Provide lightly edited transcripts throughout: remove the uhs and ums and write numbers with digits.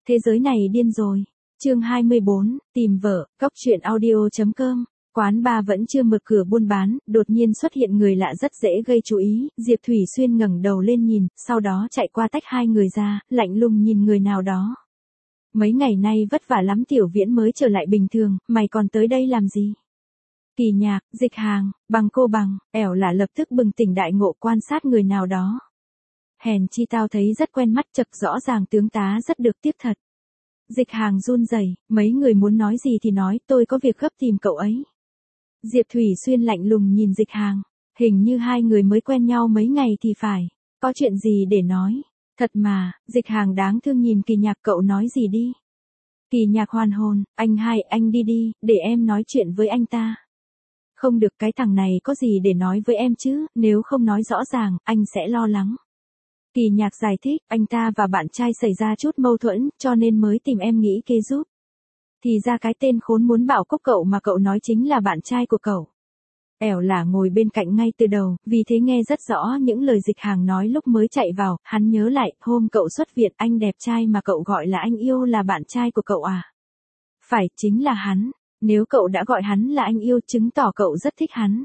Thế giới này điên rồi. Chương 24, tìm vợ, cóc truyện audio.com. Quán bar vẫn chưa mở cửa buôn bán, đột nhiên xuất hiện người lạ rất dễ gây chú ý, Diệp Thủy Xuyên ngẩng đầu lên nhìn, sau đó chạy qua tách hai người ra, lạnh lùng nhìn người nào đó. Mấy ngày nay vất vả lắm, Tiểu Viễn mới trở lại bình thường, mày còn tới đây làm gì? Kỳ Nhạc, Dịch Hàng, Bằng cô Bằng, ẻo là lập tức bừng tỉnh đại ngộ quan sát người nào đó. Hèn chi tao thấy rất quen mắt, chật rõ ràng tướng tá rất được tiếp thật. Dịch Hàng run rẩy, mấy người muốn nói gì thì nói, tôi có việc gấp tìm cậu ấy. Diệp Thủy Xuyên lạnh lùng nhìn Dịch Hàng, hình như hai người mới quen nhau mấy ngày thì phải, có chuyện gì để nói. Thật mà, Dịch Hàng đáng thương nhìn Kỳ Nhạc, cậu nói gì đi. Kỳ Nhạc hoàn hồn, anh đi đi, để em nói chuyện với anh ta. Không được, cái thằng này có gì để nói với em chứ, nếu không nói rõ ràng, anh sẽ lo lắng. Kỳ Nhạc giải thích, anh ta và bạn trai xảy ra chút mâu thuẫn, cho nên mới tìm em nghĩ kế giúp. Thì ra cái tên khốn muốn bảo cốc cậu mà cậu nói chính là bạn trai của cậu. Ẻo là ngồi bên cạnh ngay từ đầu, vì thế nghe rất rõ những lời Dịch Hàng nói lúc mới chạy vào, hắn nhớ lại, hôm cậu xuất viện, anh đẹp trai mà cậu gọi là anh yêu là bạn trai của cậu à? Phải, chính là hắn, nếu cậu đã gọi hắn là anh yêu chứng tỏ cậu rất thích hắn.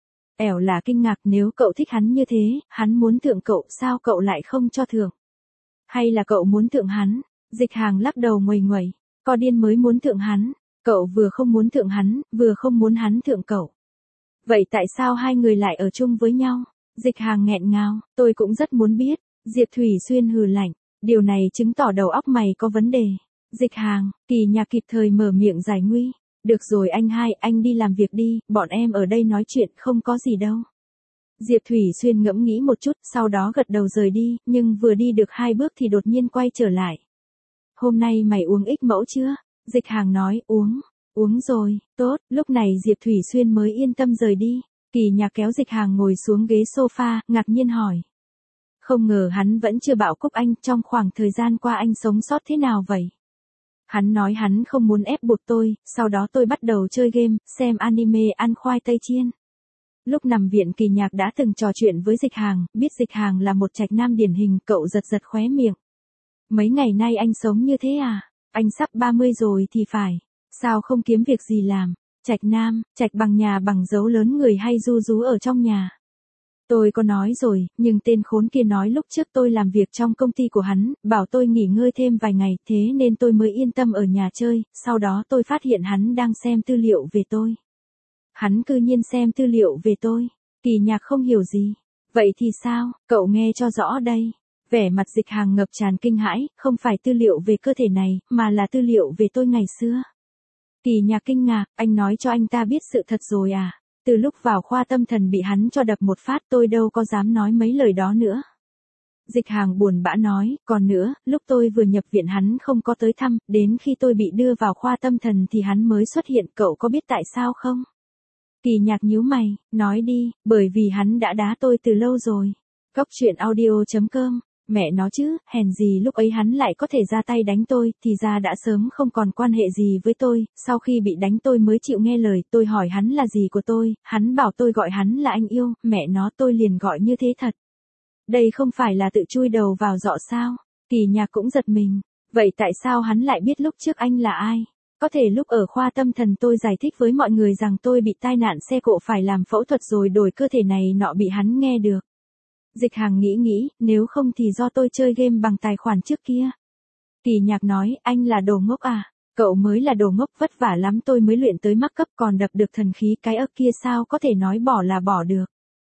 Ẻo là kinh ngạc, nếu cậu thích hắn như thế, hắn muốn thượng cậu, sao cậu lại không cho thượng? Hay là cậu muốn thượng hắn? Dịch Hàng lắc đầu nguầy nguẩy, có điên mới muốn thượng hắn, cậu vừa không muốn thượng hắn, vừa không muốn hắn thượng cậu. Vậy tại sao hai người lại ở chung với nhau? Dịch Hàng nghẹn ngào, tôi cũng rất muốn biết. Diệp Thủy Xuyên hừ lạnh, điều này chứng tỏ đầu óc mày có vấn đề. Dịch Hàng, Kỳ Nhạc kịp thời mở miệng giải nguy. Được rồi anh đi làm việc đi, bọn em ở đây nói chuyện không có gì đâu. Diệp Thủy Xuyên ngẫm nghĩ một chút, sau đó gật đầu rời đi, nhưng vừa đi được 2 bước thì đột nhiên quay trở lại. Hôm nay mày uống X mẫu chưa? Dịch Hàng nói, uống rồi, tốt, lúc này Diệp Thủy Xuyên mới yên tâm rời đi. Kỳ Nhạc kéo Dịch Hàng ngồi xuống ghế sofa, ngạc nhiên hỏi. Không ngờ hắn vẫn chưa bảo Cúc anh, trong khoảng thời gian qua anh sống sót thế nào vậy? Hắn nói hắn không muốn ép buộc tôi, sau đó tôi bắt đầu chơi game, xem anime, ăn khoai tây chiên. Lúc nằm viện Kỳ Nhạc đã từng trò chuyện với Dịch Hàng, biết Dịch Hàng là một trạch nam điển hình, cậu giật khóe miệng. Mấy ngày nay anh sống như thế à? Anh sắp 30 rồi thì phải. Sao không kiếm việc gì làm? Trạch nam, trạch bằng nhà bằng dấu lớn người hay ru rú ở trong nhà. Tôi có nói rồi, nhưng tên khốn kia nói lúc trước tôi làm việc trong công ty của hắn, bảo tôi nghỉ ngơi thêm vài ngày, thế nên tôi mới yên tâm ở nhà chơi, sau đó tôi phát hiện hắn đang xem tư liệu về tôi. Hắn cư nhiên xem tư liệu về tôi. Kỳ Nhạc không hiểu gì. Vậy thì sao, cậu nghe cho rõ đây. Vẻ mặt Dịch Hàng ngập tràn kinh hãi, không phải tư liệu về cơ thể này, mà là tư liệu về tôi ngày xưa. Kỳ Nhạc kinh ngạc, anh nói cho anh ta biết sự thật rồi à? Từ lúc vào khoa tâm thần bị hắn cho đập một phát tôi đâu có dám nói mấy lời đó nữa. Dịch Hàng buồn bã nói, còn nữa, lúc tôi vừa nhập viện hắn không có tới thăm, đến khi tôi bị đưa vào khoa tâm thần thì hắn mới xuất hiện, cậu có biết tại sao không? Kỳ Nhạc nhíu mày, nói đi, bởi vì hắn đã đá tôi từ lâu rồi. Cóc truyện audio.com. Mẹ nó chứ, hèn gì lúc ấy hắn lại có thể ra tay đánh tôi, thì ra đã sớm không còn quan hệ gì với tôi, sau khi bị đánh tôi mới chịu nghe lời, tôi hỏi hắn là gì của tôi, hắn bảo tôi gọi hắn là anh yêu, mẹ nó tôi liền gọi như thế thật. Đây không phải là tự chui đầu vào giọ sao? Kỳ Nhạc cũng giật mình, vậy tại sao hắn lại biết lúc trước anh là ai? Có thể lúc ở khoa tâm thần tôi giải thích với mọi người rằng tôi bị tai nạn xe cộ phải làm phẫu thuật rồi đổi cơ thể này nọ bị hắn nghe được. Dịch Hàng nghĩ, nếu không thì do tôi chơi game bằng tài khoản trước kia. Kỳ Nhạc nói, anh là đồ ngốc à? Cậu mới là đồ ngốc, vất vả lắm tôi mới luyện tới mắc cấp còn đập được thần khí, cái ức kia sao có thể nói bỏ là bỏ được.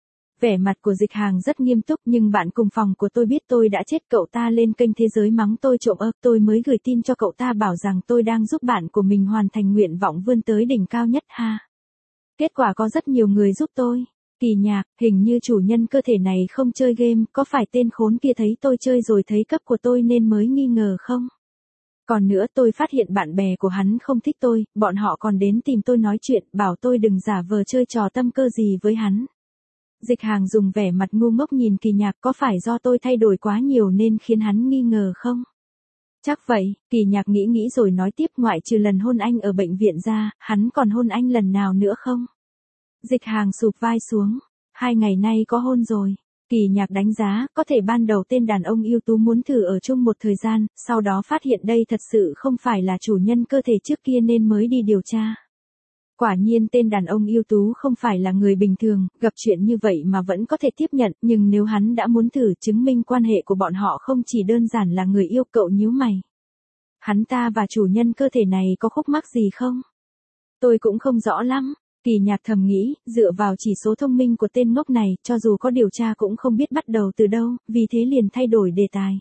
Vẻ mặt của Dịch Hàng rất nghiêm túc, nhưng bạn cùng phòng của tôi biết tôi đã chết, cậu ta lên kênh Thế Giới mắng tôi trộm ức, tôi mới gửi tin cho cậu ta bảo rằng tôi đang giúp bạn của mình hoàn thành nguyện vọng vươn tới đỉnh cao nhất ha. Kết quả có rất nhiều người giúp tôi. Kỳ Nhạc, hình như chủ nhân cơ thể này không chơi game, có phải tên khốn kia thấy tôi chơi rồi thấy cấp của tôi nên mới nghi ngờ không? Còn nữa tôi phát hiện bạn bè của hắn không thích tôi, bọn họ còn đến tìm tôi nói chuyện, bảo tôi đừng giả vờ chơi trò tâm cơ gì với hắn. Dịch Hàng dùng vẻ mặt ngu ngốc nhìn Kỳ Nhạc, có phải do tôi thay đổi quá nhiều nên khiến hắn nghi ngờ không? Chắc vậy, Kỳ Nhạc nghĩ rồi nói tiếp, ngoại trừ lần hôn anh ở bệnh viện ra, hắn còn hôn anh lần nào nữa không? Dịch Hàng sụp vai xuống, 2 ngày nay có hôn rồi. Kỳ Nhạc đánh giá, có thể ban đầu tên đàn ông ưu tú muốn thử ở chung một thời gian, sau đó phát hiện đây thật sự không phải là chủ nhân cơ thể trước kia nên mới đi điều tra. Quả nhiên tên đàn ông ưu tú không phải là người bình thường, gặp chuyện như vậy mà vẫn có thể tiếp nhận, nhưng nếu hắn đã muốn thử chứng minh quan hệ của bọn họ không chỉ đơn giản là người yêu. Cậu nhíu mày. Hắn ta và chủ nhân cơ thể này có khúc mắc gì không? Tôi cũng không rõ lắm. Kỳ Nhạc thầm nghĩ, dựa vào chỉ số thông minh của tên ngốc này, cho dù có điều tra cũng không biết bắt đầu từ đâu, vì thế liền thay đổi đề tài.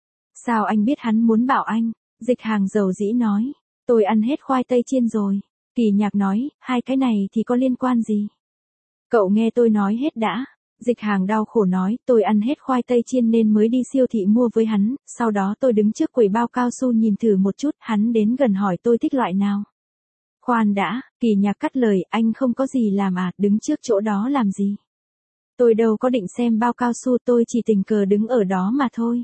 Sao anh biết hắn muốn bảo anh? Dịch Hàng dầu dĩ nói. Tôi ăn hết khoai tây chiên rồi. Kỳ Nhạc nói, hai cái này thì có liên quan gì? Cậu nghe tôi nói hết đã. Dịch Hàng đau khổ nói, tôi ăn hết khoai tây chiên nên mới đi siêu thị mua với hắn, sau đó tôi đứng trước quầy bao cao su nhìn thử một chút, hắn đến gần hỏi tôi thích loại nào. Khoan đã, Kỳ Nhạc cắt lời, anh không có gì làm à, đứng trước chỗ đó làm gì? Tôi đâu có định xem bao cao su, tôi chỉ tình cờ đứng ở đó mà thôi.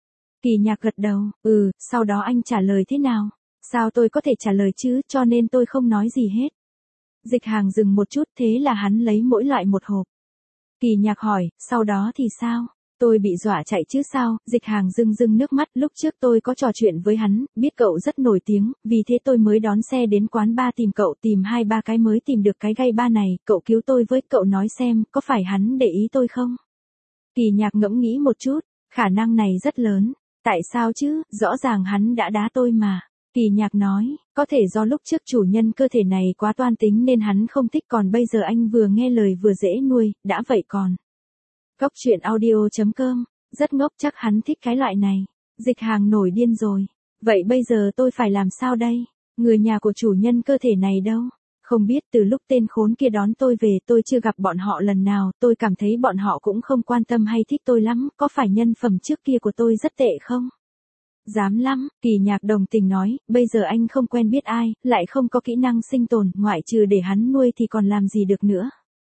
Kỳ Nhạc gật đầu, sau đó anh trả lời thế nào? Sao tôi có thể trả lời chứ, cho nên tôi không nói gì hết. Dịch Hàng dừng một chút, thế là hắn lấy mỗi loại một hộp. Kỳ Nhạc hỏi, sau đó thì sao? Tôi bị dọa chạy chứ sao? Dịch Hàng rưng rưng nước mắt, lúc trước tôi có trò chuyện với hắn, biết cậu rất nổi tiếng, vì thế tôi mới đón xe đến quán bar tìm cậu, tìm 2-3 cái mới tìm được cái gay bar này, cậu cứu tôi với, cậu nói xem, có phải hắn để ý tôi không? Kỳ Nhạc ngẫm nghĩ một chút, khả năng này rất lớn. Tại sao chứ, rõ ràng hắn đã đá tôi mà. Kỳ Nhạc nói, có thể do lúc trước chủ nhân cơ thể này quá toan tính nên hắn không thích, còn bây giờ anh vừa nghe lời vừa dễ nuôi, đã vậy còn. Góc truyện audio.com, rất ngốc, chắc hắn thích cái loại này. Dịch Hàng nổi điên rồi. Vậy bây giờ tôi phải làm sao đây? Người nhà của chủ nhân cơ thể này đâu? Không biết, từ lúc tên khốn kia đón tôi về tôi chưa gặp bọn họ lần nào, tôi cảm thấy bọn họ cũng không quan tâm hay thích tôi lắm, có phải nhân phẩm trước kia của tôi rất tệ không? Dám lắm, Kỳ Nhạc đồng tình nói, bây giờ anh không quen biết ai, lại không có kỹ năng sinh tồn, ngoại trừ để hắn nuôi thì còn làm gì được nữa.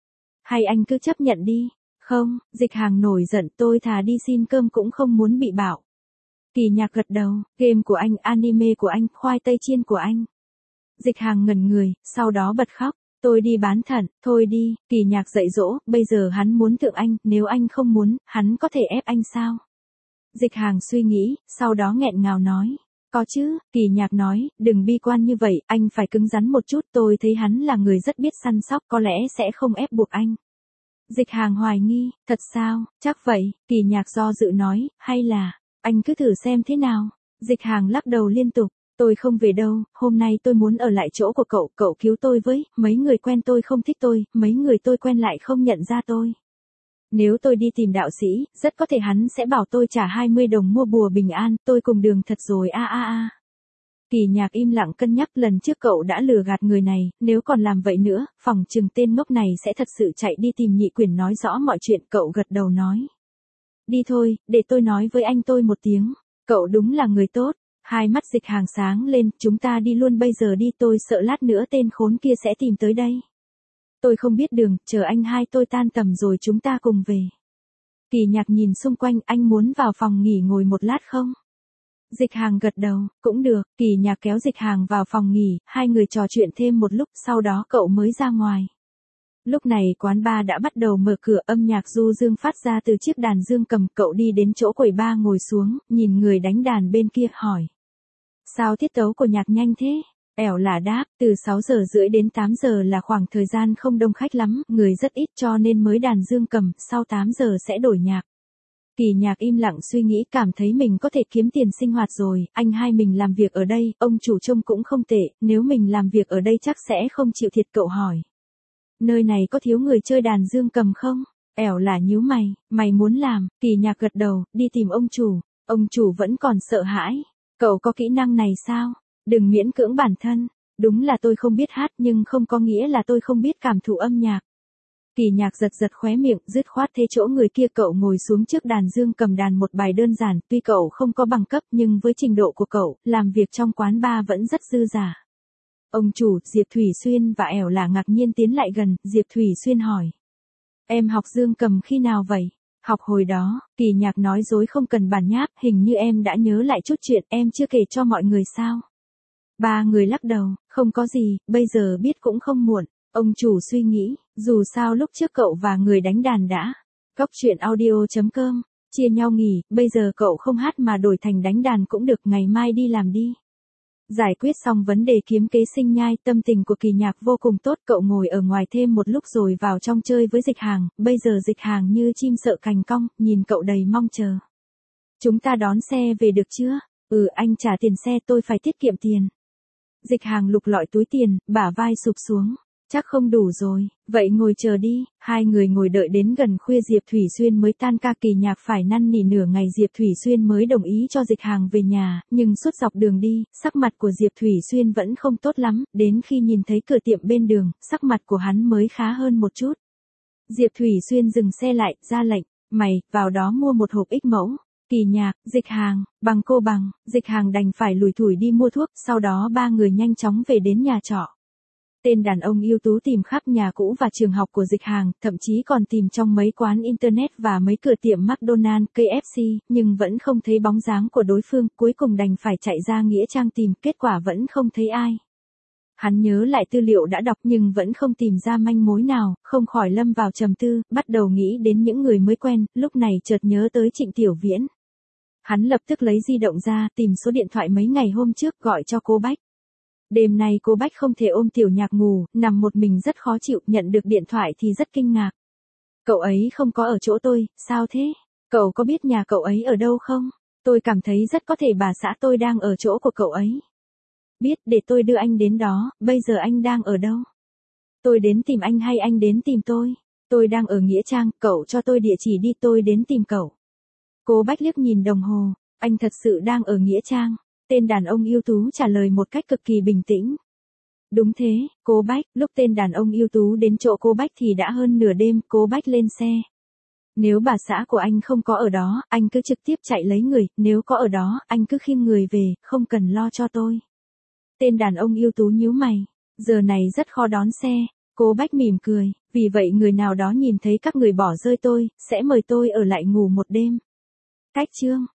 Hay anh cứ chấp nhận đi. Không, Dịch Hàng nổi giận, tôi thà đi xin cơm cũng không muốn bị bảo. Kỳ Nhạc gật đầu, game của anh, anime của anh, khoai tây chiên của anh. Dịch Hàng ngẩn người, sau đó bật khóc. Tôi đi bán thận, thôi đi. Kỳ Nhạc dạy dỗ, bây giờ hắn muốn thượng anh, nếu anh không muốn, hắn có thể ép anh sao? Dịch Hàng suy nghĩ, sau đó nghẹn ngào nói. Có chứ, Kỳ Nhạc nói, đừng bi quan như vậy, anh phải cứng rắn một chút, tôi thấy hắn là người rất biết săn sóc, có lẽ sẽ không ép buộc anh. Dịch Hàng hoài nghi, thật sao, chắc vậy, Kỳ Nhạc do dự nói, hay là, anh cứ thử xem thế nào. Dịch Hàng lắc đầu liên tục, tôi không về đâu, hôm nay tôi muốn ở lại chỗ của cậu, cậu cứu tôi với, mấy người quen tôi không thích tôi, mấy người tôi quen lại không nhận ra tôi. Nếu tôi đi tìm đạo sĩ, rất có thể hắn sẽ bảo tôi trả 20 đồng mua bùa bình an, tôi cùng đường thật rồi a. Kỳ Nhạc im lặng cân nhắc, lần trước cậu đã lừa gạt người này, nếu còn làm vậy nữa, phỏng chừng tên ngốc này sẽ thật sự chạy đi tìm Nhị Quyển nói rõ mọi chuyện. Cậu gật đầu nói. Đi thôi, để tôi nói với anh tôi một tiếng. Cậu đúng là người tốt. Hai mắt Dịch Hàng sáng lên, chúng ta đi luôn bây giờ đi, tôi sợ lát nữa tên khốn kia sẽ tìm tới đây. Tôi không biết đường, chờ anh hai tôi tan tầm rồi chúng ta cùng về. Kỳ Nhạc nhìn xung quanh, anh muốn vào phòng nghỉ ngồi một lát không? Dịch Hàng gật đầu, cũng được. Kỳ Nhạc kéo Dịch Hàng vào phòng nghỉ, hai người trò chuyện thêm một lúc, sau đó cậu mới ra ngoài. Lúc này quán bar đã bắt đầu mở cửa, âm nhạc du dương phát ra từ chiếc đàn dương cầm, cậu đi đến chỗ quầy bar ngồi xuống, nhìn người đánh đàn bên kia, hỏi. Sao tiết tấu của nhạc nhanh thế? Ẻo là đáp, từ 6 giờ rưỡi đến 8 giờ là khoảng thời gian không đông khách lắm, người rất ít cho nên mới đàn dương cầm, sau 8 giờ sẽ đổi nhạc. Kỳ Nhạc im lặng suy nghĩ, cảm thấy mình có thể kiếm tiền sinh hoạt rồi, anh hai mình làm việc ở đây, ông chủ trông cũng không tệ, nếu mình làm việc ở đây chắc sẽ không chịu thiệt. Cậu hỏi. Nơi này có thiếu người chơi đàn dương cầm không? Ẻo là nhíu mày, mày muốn làm? Kỳ Nhạc gật đầu, đi tìm ông chủ vẫn còn sợ hãi. Cậu có kỹ năng này sao? Đừng miễn cưỡng bản thân, đúng là tôi không biết hát nhưng không có nghĩa là tôi không biết cảm thụ âm nhạc. Kỳ Nhạc giật giật khóe miệng, dứt khoát thế chỗ người kia. Cậu ngồi xuống trước đàn dương cầm đàn một bài đơn giản, tuy cậu không có bằng cấp nhưng với trình độ của cậu, làm việc trong quán bar vẫn rất dư dả. Ông chủ, Diệp Thủy Xuyên và Ẻo là ngạc nhiên tiến lại gần, Diệp Thủy Xuyên hỏi. Em học dương cầm khi nào vậy? Học hồi đó. Kỳ Nhạc nói dối không cần bản nháp, hình như em đã nhớ lại chút chuyện em chưa kể cho mọi người sao? Ba người lắc đầu, không có gì, bây giờ biết cũng không muộn. Ông chủ suy nghĩ, dù sao lúc trước cậu và người đánh đàn đã Cóc truyện audio.com, chia nhau nghỉ, bây giờ cậu không hát mà đổi thành đánh đàn cũng được, ngày mai đi làm đi. Giải quyết xong vấn đề kiếm kế sinh nhai, tâm tình của Kỳ Nhạc vô cùng tốt, cậu ngồi ở ngoài thêm một lúc rồi vào trong chơi với Dịch Hàng, bây giờ Dịch Hàng như chim sợ cành cong, nhìn cậu đầy mong chờ. Chúng ta đón xe về được chưa? Anh trả tiền xe, tôi phải tiết kiệm tiền. Dịch Hàng lục lọi túi tiền, bả vai sụp xuống. Chắc không đủ rồi, vậy ngồi chờ đi. Hai người ngồi đợi đến gần khuya Diệp Thủy Xuyên mới tan ca. Kỳ Nhạc phải năn nỉ nửa ngày Diệp Thủy Xuyên mới đồng ý cho Dịch Hàng về nhà, nhưng suốt dọc đường đi, sắc mặt của Diệp Thủy Xuyên vẫn không tốt lắm, đến khi nhìn thấy cửa tiệm bên đường, sắc mặt của hắn mới khá hơn một chút. Diệp Thủy Xuyên dừng xe lại, ra lệnh, mày, vào đó mua một hộp X mẫu. Kỳ Nhạc, Dịch Hàng, bằng cô bằng, Dịch Hàng đành phải lủi thủi đi mua thuốc, sau đó ba người nhanh chóng về đến nhà trọ. Tên đàn ông ưu tú tìm khắp nhà cũ và trường học của Dịch Hàng, thậm chí còn tìm trong mấy quán internet và mấy cửa tiệm McDonald's, KFC, nhưng vẫn không thấy bóng dáng của đối phương, cuối cùng đành phải chạy ra nghĩa trang tìm, kết quả vẫn không thấy ai. Hắn nhớ lại tư liệu đã đọc nhưng vẫn không tìm ra manh mối nào, không khỏi lâm vào trầm tư, bắt đầu nghĩ đến những người mới quen, lúc này chợt nhớ tới Trịnh Tiểu Viễn. Hắn lập tức lấy di động ra, tìm số điện thoại mấy ngày hôm trước gọi cho cô Bách. Đêm nay cô Bách không thể ôm Tiểu Nhạc ngủ, nằm một mình rất khó chịu, nhận được điện thoại thì rất kinh ngạc. Cậu ấy không có ở chỗ tôi, sao thế? Cậu có biết nhà cậu ấy ở đâu không? Tôi cảm thấy rất có thể bà xã tôi đang ở chỗ của cậu ấy. Biết, để tôi đưa anh đến đó, bây giờ anh đang ở đâu? Tôi đến tìm anh hay anh đến tìm tôi? Tôi đang ở Nghĩa Trang, cậu cho tôi địa chỉ đi, tôi đến tìm cậu. Cô Bách liếc nhìn đồng hồ, anh thật sự đang ở Nghĩa Trang. Tên đàn ông ưu tú trả lời một cách cực kỳ bình tĩnh. Đúng thế, cô Bách, lúc tên đàn ông ưu tú đến chỗ cô Bách thì đã hơn nửa đêm, cô Bách lên xe. Nếu bà xã của anh không có ở đó, anh cứ trực tiếp chạy lấy người, nếu có ở đó, anh cứ khiêng người về, không cần lo cho tôi. Tên đàn ông ưu tú nhíu mày, giờ này rất khó đón xe. Cô Bách mỉm cười, vì vậy người nào đó nhìn thấy các người bỏ rơi tôi, sẽ mời tôi ở lại ngủ một đêm. Cách chương